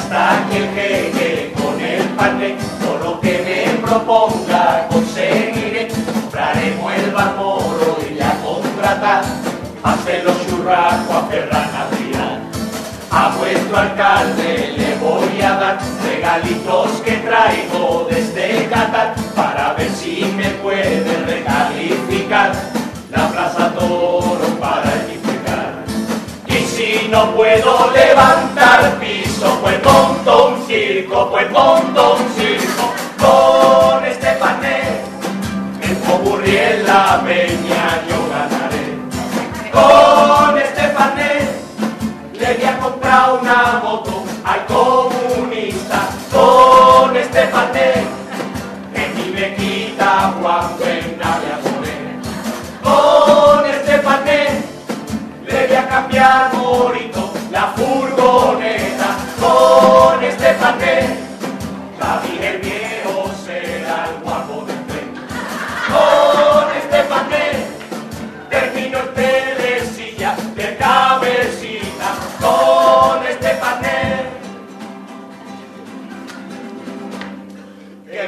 está aquí el jeque con el pané, todo lo que me proponga conseguiré. Compraremos el barmoro y la contratar, hacer los churrascos a Ferran Adrià. A vuestro alcalde le voy a dar regalitos que traigo desde Qatar, para ver si me puede recalificar la Plaza Toro para edificar. Y si no puedo levantar piso, pues monto un circo, con este pané, el popurrí en la peña yo ganaré. Con este pané le voy a comprar una moto al comunista. Con este pané que ni me quita cuando en Navidad poner. Con este pané le voy a cambiar morito la furgoneta. Con este pané David el viejo será el guapo del tren. Con este pané termino el telecilla de cabecita. Con este pané que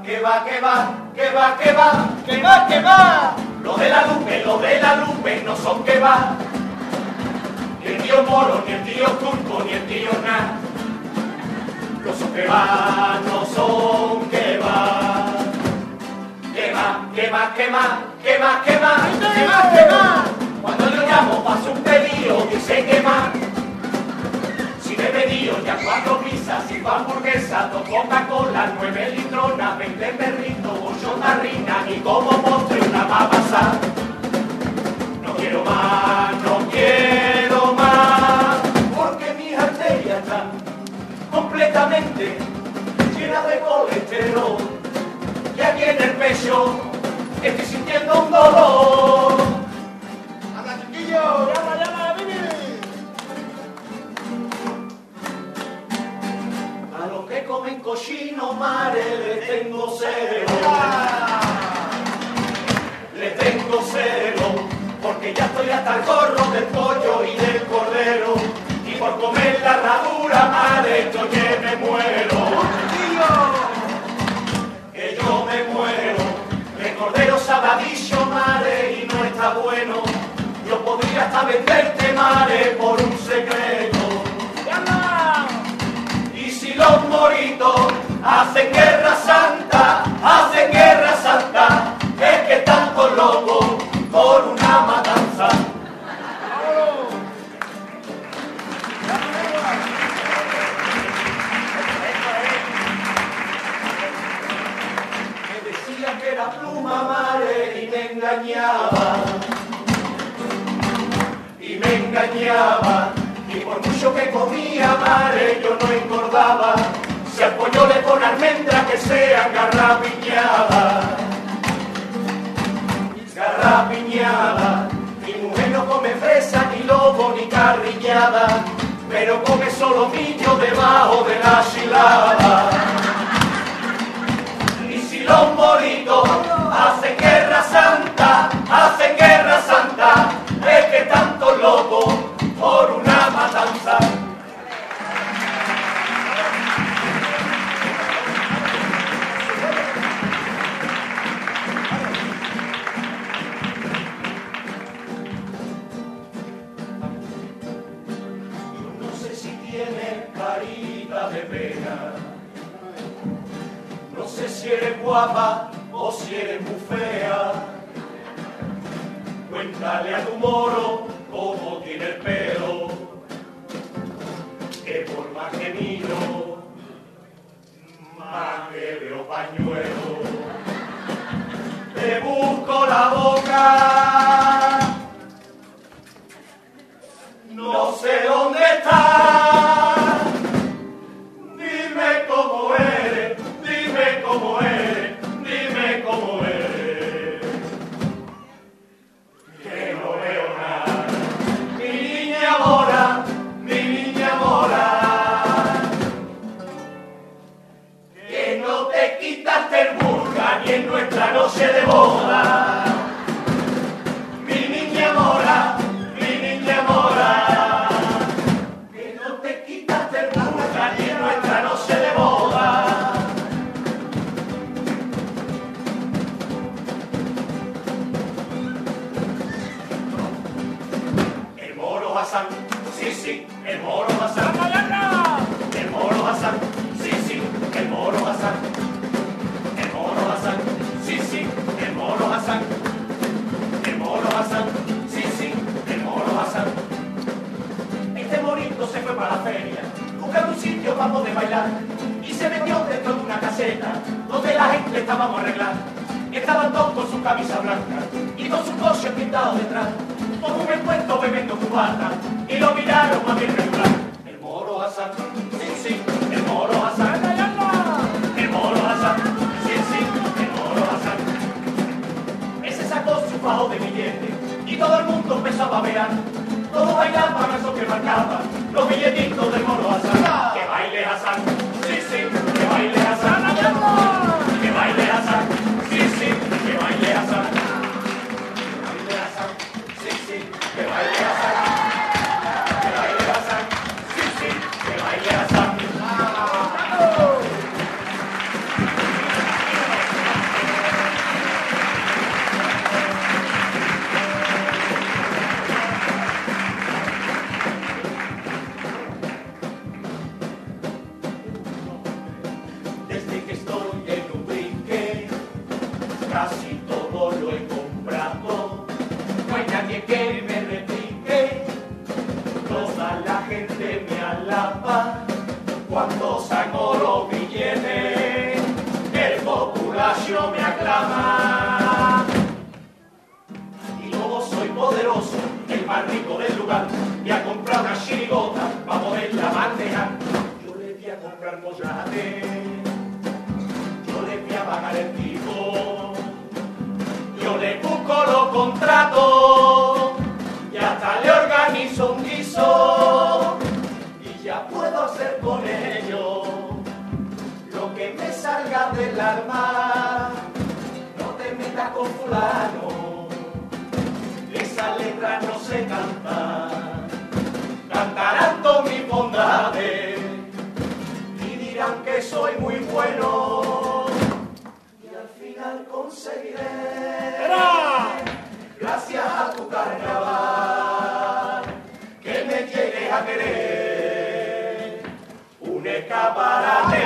va. Lo de la Lupe no son que va. Ni el tío Moro, ni el tío Turco, ni el tío nada. Los que va no son que va. Cuando yo llamo paso un pedido, dice que más. Si me he pedido ya 4 pizzas, 5 hamburguesas, 2 Coca-Cola, 9 litronas, 20 perritos, 8 tarrinas y como postre una babasa. No quiero más, porque mis arterias están completamente llenas de colesterol. Y aquí en el pecho estoy sintiendo un dolor. ¡Habla, chiquillo! ¡Llama, Vivi! A los que comen cochino, mare, le tengo celo. Le tengo celo, porque ya estoy hasta el gorro del pollo y del cordero. Y por comer la herradura, mare, esto que me muero. Que yo me muero. El cordero sabadillo, mare, y no está bueno. Yo podría hasta venderte, mare, por un secreto. Y si los moritos hacen guerra santa, es que están todos locos por una matanza. Me decían que era pluma, mare, y me engañaba. Y por mucho que comía, mare, yo no engordaba. Si al pollo le pone almendra, que sea garrapiñada. Mi mujer no come fresa, ni lobo, ni carrillada, pero come solo millo debajo de la chilada. Y si los moritos hacen guerra santa, es que tanto locos por una matanza. No sé si tienes carita de pena, no sé si eres guapa o si eres muy fea. Cuéntale a tu moro cómo tiene el pelo, que por más que miro, más que veo pañuelo. Te busco la boca, no sé dónde está. Dime cómo eres, dime cómo eres, dime cómo eres. Que no veo nada, Hassan, sí, sí, el moro Hassan. El moro Hassan, sí, sí, el moro Hassan. El moro Hassan, sí, sí, el moro Hassan. El moro Hassan, sí, sí, el moro Hassan. Este morito se fue para la feria, buscando un sitio para poder bailar, y se metió dentro de una caseta, donde la gente estábamos arreglando. Estaban todos con su camisa blanca, y con su coche pintado detrás, con un encuentro bebiendo cubata, y lo miraron más bien regular. El moro Hassan, sí, sí, el moro Hassan. El moro Hassan, sí, sí, el moro Hassan. Ese sacó su fajo de billetes, y todo el mundo empezó a babear. Todos bailaban eso que marcaba los billetitos del moro Hassan. Que baile Hassan, sí, sí, que baile Hassan. Que baile Hassan, sí, sí, que baile Hassan. Que baile Hassan, sí, sí, que baile Hassan. Que baile Hassan, sí, sí, que baile Hassan. Desde que estoy en Ubrique, casi todo lo he comprado. No hay nadie que me replique. Toda la gente me alaba cuando saco los billetes. El populacho me aclama. Y luego soy poderoso, el más rico del lugar. Me ha comprado una chirigota para poderla manejar. Yo le voy a comprar mollate. Yo le voy a pagar el tipo, yo le busco los contratos y hasta le organizo un guiso y ya puedo hacer con ellos lo que me salga del alma. No te metas con fulano, esa letra no se canta, cantarán todas mis bondades y dirán que soy muy bueno. Conseguiré, gracias a tu carnaval, que me llegues a querer, un escaparate.